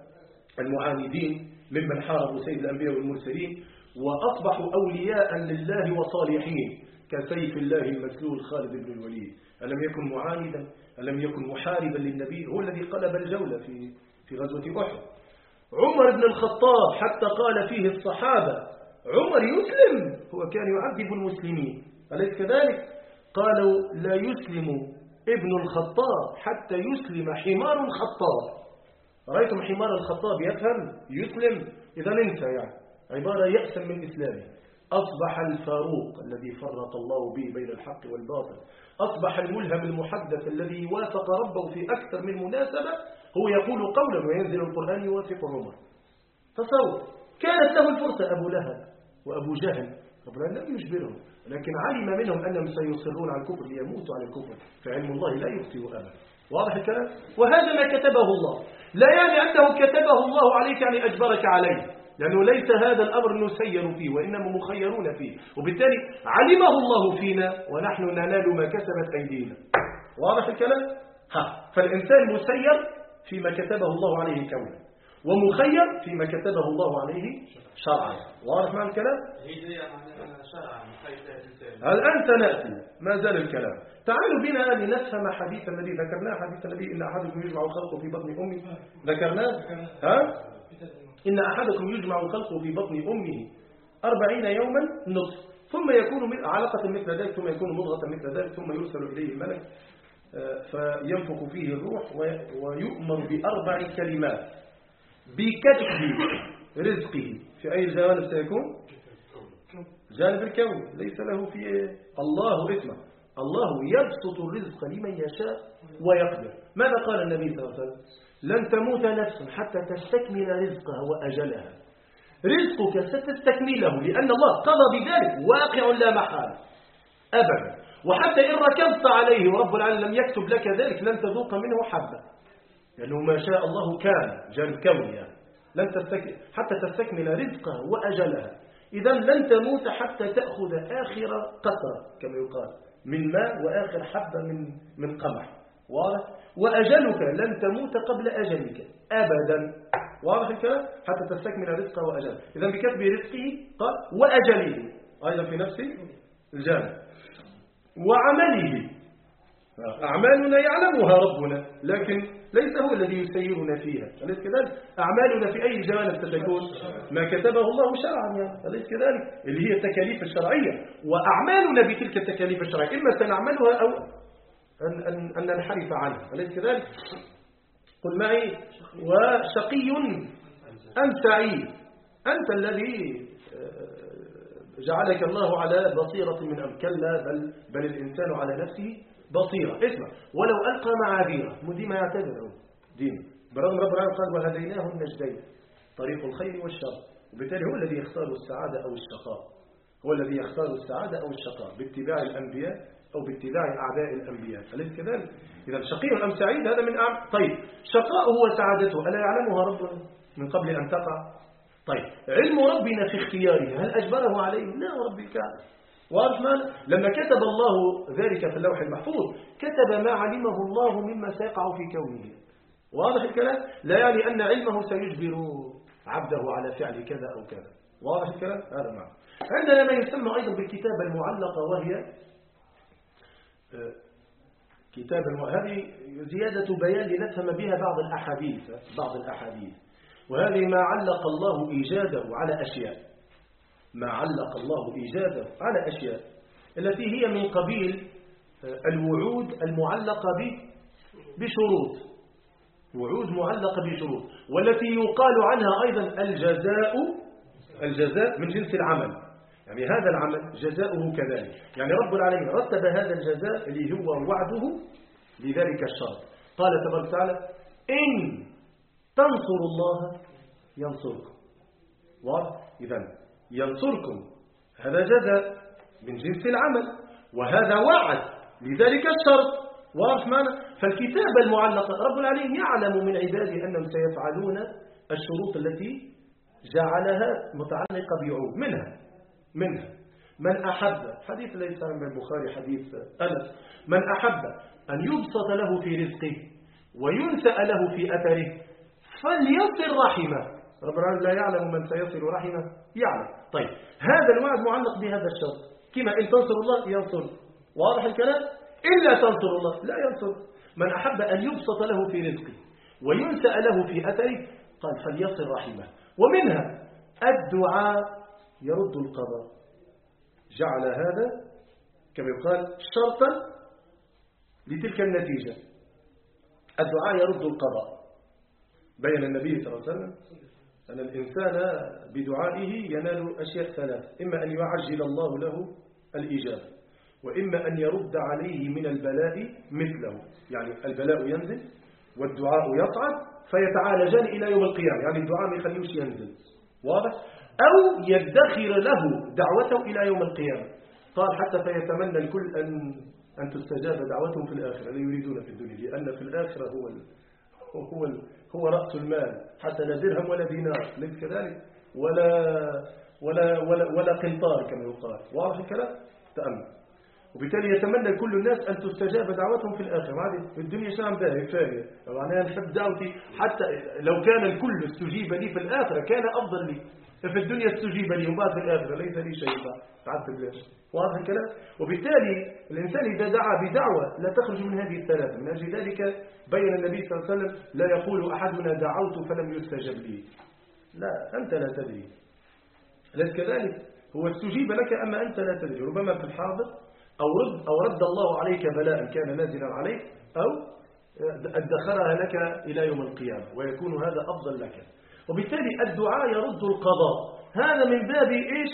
المعاندين ممن حاربوا سيد الأنبياء والمرسلين وأصبحوا أولياء لله وصالحين كسيف الله المسلول خالد بن الوليد، ألم يكن معاندا؟ ألم يكن محاربا للنبي؟ هو الذي قلب الجولة في في غزوة أحد. عمر بن الخطاب حتى قال فيه الصحابة عمر يسلم، هو كان يعذب المسلمين، أليس كذلك؟ قالوا لا يسلم ابن الخطاب حتى يسلم حمار الخطاب. رأيتم حمار الخطاب يفهم يسلم؟ إذا انسى، يعني عبارة يأسا من إسلامه. أصبح الفاروق الذي فرق الله به بين الحق والباطل، أصبح الملهم المحدث الذي يوافق ربه في أكثر من مناسبة، هو يقول قولا وينزل القرآن يوافق عمر. تصور، كانت له الفرصة أبو لهب وأبو جهل، ربنا لم يجبرهم، لكن علم منهم أنهم سيصرون على الكفر ليموتوا على الكفر، فعلم الله لا يخطئ أبدا. واضح الكلام؟ وهذا ما كتبه الله، لا يعني أنه كتبه الله عليك يعني أجبرك عليه، لأنه ليس هذا الأمر نسير فيه وإنما مخيرون فيه، وبالتالي علمه الله فينا ونحن ننال ما كسبت أيدينا. واضح الكلام؟ ها، فالإنسان مسير فيما كتبه الله عليه كونه، ومخير فيما كتبه الله عليه شرعا. واضح معنى الكلام؟ الآن سنأتي، ما زال الكلام. تعالوا بنا لنفهم حديث النبي، ذكرناه حديث النبي إن أحدكم يجمع خلقه في بطن أمه، ذكرناه؟ ها؟ إن أحدكم يجمع خلقه في بطن أمه أربعين يوما نطف ثم يكون علقة مثل ذلك ثم يكون مضغة مثل ذلك ثم يرسل إليه الملك فينفخ فيه الروح ويؤمر بأربع كلمات بكتب رزقه. في أي جانب سيكون؟ جانب الكون، ليس له في الله اسمه. الله يبسط الرزق لمن يشاء ويقدر. ماذا قال النبي صلى الله عليه وسلم؟ لن تموت نفس حتى تستكمل رزقها وأجلها. رزقك ستستكمله لأن الله قضى بذلك، واقع لا محالة أبدا. وحتى إن ركبت عليه ورب العالمين لم يكتب لك ذلك لن تذوق منه حبة، لأنه ما شاء الله كان جانب كوني، يعني لن تستكمل حتى تستكمل رزقها وأجلها. إذا لن تموت حتى تأخذ آخر قطرة كما يقال من ماء وآخر حبة من من قمح. واضح؟ وأجلك لن تموت قبل أجلك أبدا. واضح الكلام؟ حتى تستكمل رزقه وأجله. إذا بكتب رزقه قال وأجله أيضا في نفس الجانب، وعمله. أعمالنا يعلمها ربنا لكن ليس هو الذي يسيرنا فيها، أليس كذلك؟ أعمالنا في أي جانب ستكون؟ ما كتبه الله شرعا، يعني أليس كذلك؟ اللي هي التكاليف الشرعية، وأعمالنا بتلك التكاليف الشرعية إما سنعملها أو أن, أن, أن ننحرف عنها، أليس كذلك؟ قل معي وشقي أم سعيد؟ أنت الذي جعلك الله على بصيرة من أم كلا بل, بل الإنسان على نفسه بصيرة. اسمع، ولو ألقى معاذيره مدي ما يعتذر دين، برغم رب العالمين قال وهديناه النجدين طريق الخير والشر، وبالتالي هو الذي يختار السعادة أو الشقاء، هو الذي يختار السعادة أو الشقاء باتباع الأنبياء أو باتباع أعداء الأنبياء، أليس كذلك؟ إذا شقي أم سعيد هذا من أعم. طيب شقاؤه وسعادته ألا يعلمها ربنا من قبل أن تقع؟ طيب علم ربنا في اختياره هل أجبره عليه؟ لا رب الكعبة. وعرف ماذا؟ لما كتب الله ذلك في اللوح المحفوظ كتب ما علمه الله مما سيقع في كونه. واضح الكلام؟ لا يعني أن علمه سيجبر عبده على فعل كذا أو كذا. واضح الكلام؟ هذا معنى. عندنا ما يسمى أيضا بالكتابة المعلقة، وهي كتاب هذه زيادة بيان لنفهم بها بعض الأحاديث بعض الأحاديث وهذه ما علق الله إيجاده على أشياء. ما علق الله إيجاده على أشياء التي هي من قبيل الوعود المعلقة بشروط، وعود معلقة بشروط، والتي يقال عنها أيضا الجزاء الجزاء من جنس العمل، يعني هذا العمل جزاؤه كذلك. يعني رب العالمين رتب هذا الجزاء اللي هو وعده لذلك الشرط. قال تبارك وتعالى إن تنصروا الله ينصركم. وإذا ينصركم هذا جزاء من جنس العمل، وهذا وعد لذلك الشرط. واضح معنا؟ فالكتابة المعلقة رب العالمين يعلم من عباده أنهم سيفعلون الشروط التي جعلها متعلقة بعود. منها منها من أحب، حديث الذي صار من البخاري حديث أنس، من أحب أن يبسط له في رزقه وينسأ له في أثره فليصل رحمه. رب العالمين لا يعلم من سيصل رحمه، يعلم. طيب هذا الوعد معلق بهذا الشرط، كما إن تنصر الله ينصر. واضح الكلام؟ إلا تنصر الله لا ينصر. من أحب أن يبسط له في رزقه وينسأ له في أثره قال فليصل رحمه. ومنها الدعاء يرد القضاء، جعل هذا كما يقال شرطا لتلك النتيجة. الدعاء يرد القضاء. بين النبي صلى الله عليه وسلم أن الإنسان بدعائه ينال أشياء ثلاث: إما أن يعجل الله له الإجابة، وإما أن يرد عليه من البلاء مثله، يعني البلاء ينزل والدعاء يصعد فيتعالجان إلى يوم القيامة، يعني الدعاء ما يخليوش ينزل. واضح؟ أو يدخر له دعوته إلى يوم القيامة. قال حتى فيتمنى الكل أن أن تستجاب دعوتهم في الآخرة، لا يريدون في الدنيا، لأن في الآخرة هو ال... هو ال... هو رأس المال، حتى لا درهم ولا دينار، ليس كذلك، ولا ولا ولا ولا قنطار كما يقال. واضح الكلام؟ تأمل. وبالتالي يتمنى كل الناس أن تستجاب دعوتهم في الآخرة. في الدنيا شام باهي فاهي، يعني أنا نحب دعوتي حتى لو كان الكل استجيب لي في الآخرة كان أفضل لي. في الدنيا استجيب لي وبعد في الآخرة ليس لي شيء تعبت بلاش. واضح الكلام؟ وبالتالي الإنسان إذا دعا بدعوة لا تخرج من هذه الثلاثة. من أجل ذلك بين النبي صلى الله عليه وسلم لا يقول أحدنا دعوت فلم يستجب لي. لا، أنت لا تدري. ليس كذلك؟ هو استجيب لك أما أنت لا تدري. ربما في الحاضر أو رد, أو رد الله عليك بلاء كان نازلا عليك، أو ادخرها لك إلى يوم القيامة، ويكون هذا أفضل لك. وبالتالي الدعاء يرد القضاء. هذا من باب إيش؟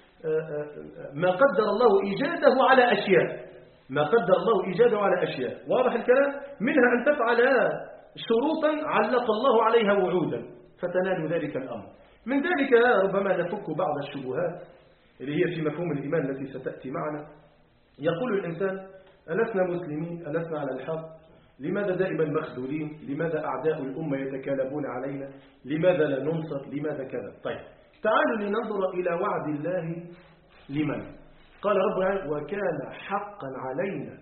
ما قدر الله إيجاده على أشياء، ما قدر الله إيجاده على أشياء. واضح الكلام؟ منها أن تفعل شروطا علق الله عليها وعودا فتنال ذلك الأمر. من ذلك ربما نفك بعض الشبهات اللي هي في مفهوم الإيمان التي ستأتي معنا. يقول الإنسان ألسنا مسلمين، ألسنا على الحق، لماذا دائما مخذولين؟ لماذا أعداء الأمة يتكالبون علينا؟ لماذا لا ننصر؟ لماذا كذا؟ طيب تعالوا لننظر إلى وعد الله لمن؟ قال رب العالمين وكان حقا علينا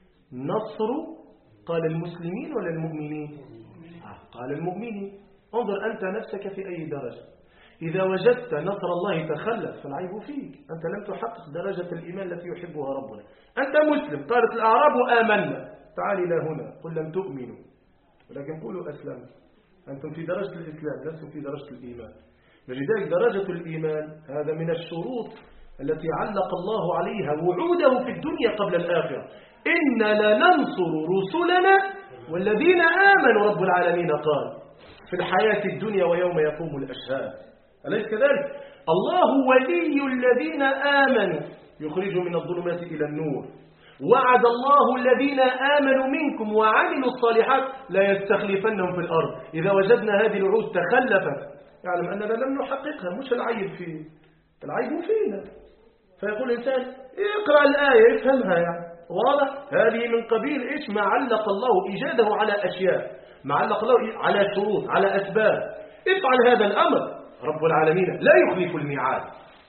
نصر. قال المسلمين ولا المؤمنين؟ قال المؤمنين. انظر أنت نفسك في أي درجة. إذا وجدت نصر الله تخلف فالعيب فيك، أنت لم تحقق درجة الإيمان التي يحبها ربنا. أنت مسلم، قالت الأعراب آمنا، تعالي إلى هنا قل لم تؤمنوا ولكن قولوا أسلم. أنتم في درجة الإسلام لستم في درجة الإيمان. لذلك درجة الإيمان هذا من الشروط التي علق الله عليها وعوده في الدنيا قبل الآخرة. إن لننصر رسلنا والذين آمنوا رب العالمين قال في الحياة الدنيا ويوم يقوم الأشهاد. أليس كذلك؟ الله ولي الذين آمنوا يخرجهم من الظلمات إلى النور. وعد الله الذين آمنوا منكم وعملوا الصالحات لا يستخلفنهم في الأرض. إذا وجدنا هذه الوعود تخلفت يعلم أننا لم نحققها، مش العيب فيه، العيب فينا. فيقول الإنسان اقرأ الآية افهمها، يعني واضح. هذه من قبيل إيش؟ ما علق الله إيجاده على أشياء، ما علق الله على شروط، على أسباب. افعل هذا الأمر، رب العالمين لا يخلف الميعاد.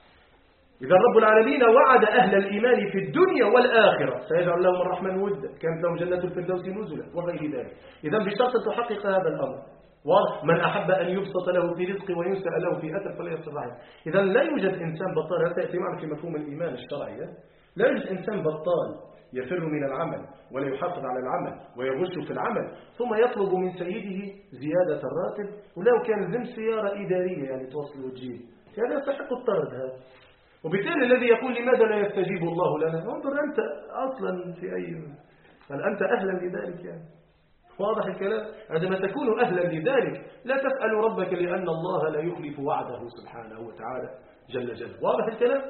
إذا رب العالمين وعد أهل الإيمان في الدنيا والآخرة سيجعل لهم الرحمن ودا، كانت لهم جنة الفردوس نزلا وغير ذلك. إذا بشرط تحقق هذا الأمر. ومن أحب أن يبسط له في رزق وينسأ له في أثر فلا يصل رحمه. إذا لا يوجد إنسان بطال، هذا يأتي معنا في مفهوم الإيمان الشرعي. لا يوجد إنسان بطال يفر من العمل ولا يحافظ على العمل ويغش في العمل ثم يطلب من سيده زيادة الراتب ولو كان ذم سيارة إدارية يعني توصل وتجيب، هذا يستحق الطرد. هذا وبالتالي الذي يقول لماذا لا يستجيب الله لنا، انظر أنت أصلا في أي، هل أنت أهلا لذلك يعني؟ واضح الكلام؟ عندما تكون أهلا لذلك لا تسأل ربك، لأن الله لا يخلف وعده سبحانه وتعالى جل جل. واضح الكلام؟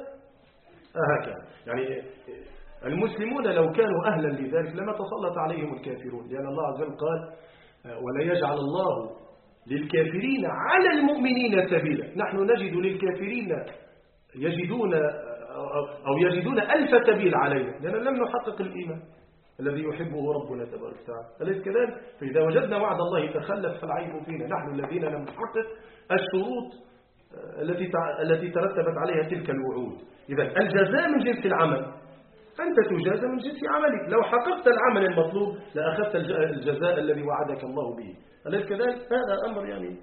هكذا يعني المسلمون لو كانوا أهلا لذلك لما تسلط عليهم الكافرون، لأن الله عز وجل قال ولا يجعل الله للكافرين على المؤمنين سبيلا. نحن نجد للكافرين يجدون أو يجدون ألف سبيل علينا، لأن لم نحقق الإيمان الذي يحبه ربنا تبارك وتعالى. أليس كذلك؟ فإذا وجدنا وعد الله تخلف فالعيب فينا، نحن الذين لم نحقق الشروط التي التي ترتبت عليها تلك الوعود. إذا الجزاء من جنس العمل، أنت تجازى من جنس عملك. لو حققت العمل المطلوب لأخذت الجزاء الذي وعدك الله به. أليس كذلك؟ هذا أمر يعني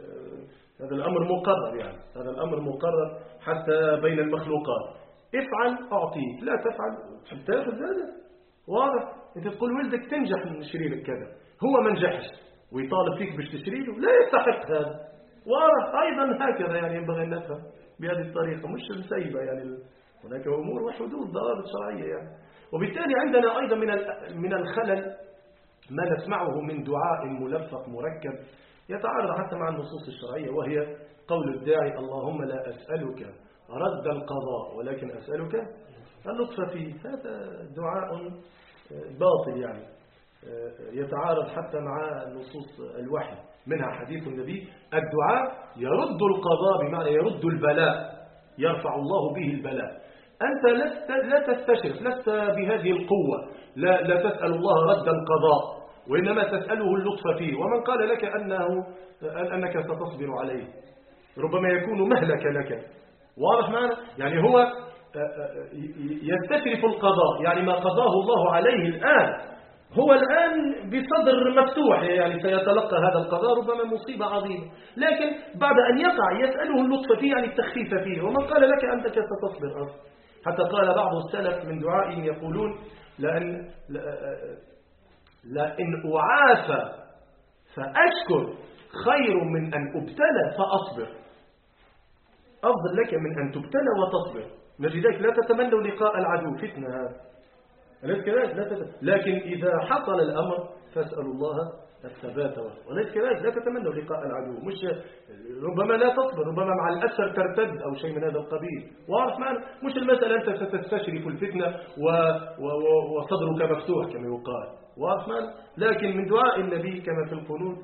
هذا الأمر مقرر، يعني هذا الأمر مقرر حتى بين المخلوقات. افعل أعطيك، لا تفعل تأخذ هذا. واضح؟ أنت تقول ولدك تنجح من نشري لك كذا، هو ما نجحش ويطالب فيك باش تشري له، لا يستحق هذا. واضح؟ أيضا هكذا يعني ينبغي أن نفهم بهذه الطريقة، مش مسيبة يعني، هناك أمور وحدود ضوابط شرعية يعني. وبالتالي عندنا أيضا من من الخلل ما نسمعه من دعاء ملفق مركب يتعارض حتى مع النصوص الشرعية، وهي قول الداعي اللهم لا أسألك رد القضاء ولكن أسألك اللطف فيه. هذا دعاء باطل يعني يتعارض حتى مع نصوص الوحي، منها حديث النبي الدعاء يرد القضاء، بمعنى يرد البلاء، يرفع الله به البلاء. أنت لست لا تستشرف، لست بهذه القوة، لا, لا تسأل الله رد القضاء، وإنما تسأله اللطف فيه. ومن قال لك أنه أنك ستصبر عليه ربما يكون مهلك لك. واضح معنا؟ يعني هو يستشرف القضاء، يعني ما قضاه الله عليه الآن، هو الآن بصدر مفتوح يعني سيتلقى هذا القضاء، ربما مصيبة عظيمة، لكن بعد أن يقع يسأله اللطف فيه، يعني التخفيف فيه. ومن قال لك أنك ستصبر أصلا، حتى قال بعض السلف من دعائهم يقولون لأن لأن أعافى فأشكر خير من أن أبتلى فأصبر. أفضل لك من أن تبتلى وتصبر. نجدك لا تتمنوا لقاء العدو، فتنة هذا، أليس كذلك؟ لا تتمنى. لكن إذا حصل الأمر فاسألوا الله الثبات، وليس كذلك؟ لا تتمنوا لقاء العدو، مش ربما لا تصبر، ربما مع الأسر ترتد أو شيء من هذا القبيل. واضح معنا؟ مش المسألة أنت ستستشرف الفتنة و... و... وصدرك مفتوح كما يقال. واضح معنا؟ لكن من دعاء النبي كما في القنوت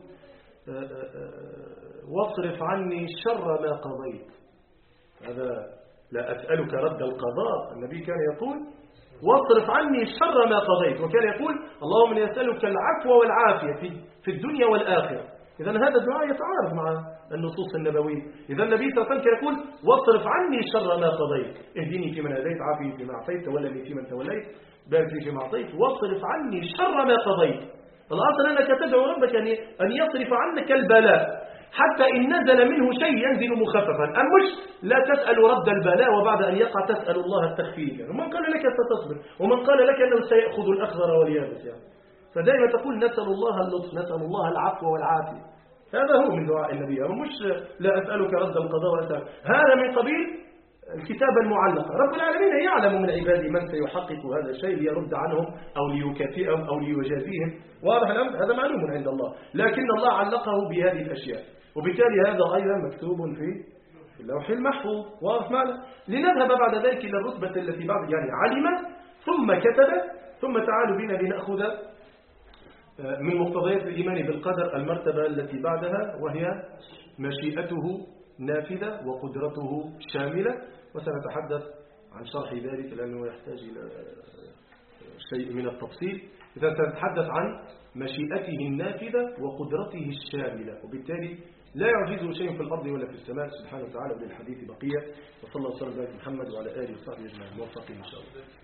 واصرف عني شر ما قضيت، هذا لا أسألك رد القضاء، النبي كان يقول واصرف عني شر ما قضيت، وكان يقول اللهم إني أسألك العفو والعافية في في الدنيا والآخرة. إذا هذا الدعاء يتعارض مع النصوص النبوية. إذا النبي صلى الله عليه وسلم كان يقول واصرف عني شر ما قضيت، اهدني فيمن هديت، عافني فيما أعطيت، تولني فيمن توليت، بارك لي فيما أعطيت، واصرف عني شر ما قضيت. الأصل أنك تدعو ربك أن يصرف عنك البلاء، حتى إن نزل منه شيء ينزل مخففا، أم مش لا تسأل رد البلاء وبعد أن يقع تسأل الله التخفيف يعني. ومن قال لك ستصبر، ومن قال لك أنه سيأخذ الأخضر واليابس يعني. فدائما تقول نسأل الله اللطف، نسأل الله العفو والعافية. هذا هو من دعاء النبي، مش لا أسألك رد القضاء وأسأل. هذا من قبيل الكتابة المعلقة. رب العالمين يعلم من عباده من سيحقق هذا الشيء ليرد عنهم أو ليكافئهم أو ليجازيهم. واضح الأمر؟ هذا معلوم عند الله، لكن الله علقه بهذه الأشياء، وبالتالي هذا أيضا مكتوب في اللوح المحفوظ. واضح معنا؟ لنذهب بعد ذلك إلى الرتبة التي بعد، يعني علم ثم كتب، ثم تعالوا بنا لنأخذ من مقتضيات الإيمان بالقدر المرتبة التي بعدها، وهي مشيئته نافذة وقدرته شاملة، وسنتحدث عن شرح ذلك لأنه يحتاج إلى شيء من التفصيل. إذا سنتحدث عن مشيئته النافذة وقدرته الشاملة، وبالتالي لا يعجزه شيء في الأرض ولا في السماء سبحانه وتعالى، وللحديث بقية. وصلى الله وسلم على محمد وعلى آله وصحبه أجمعين، موفقين إن شاء الله.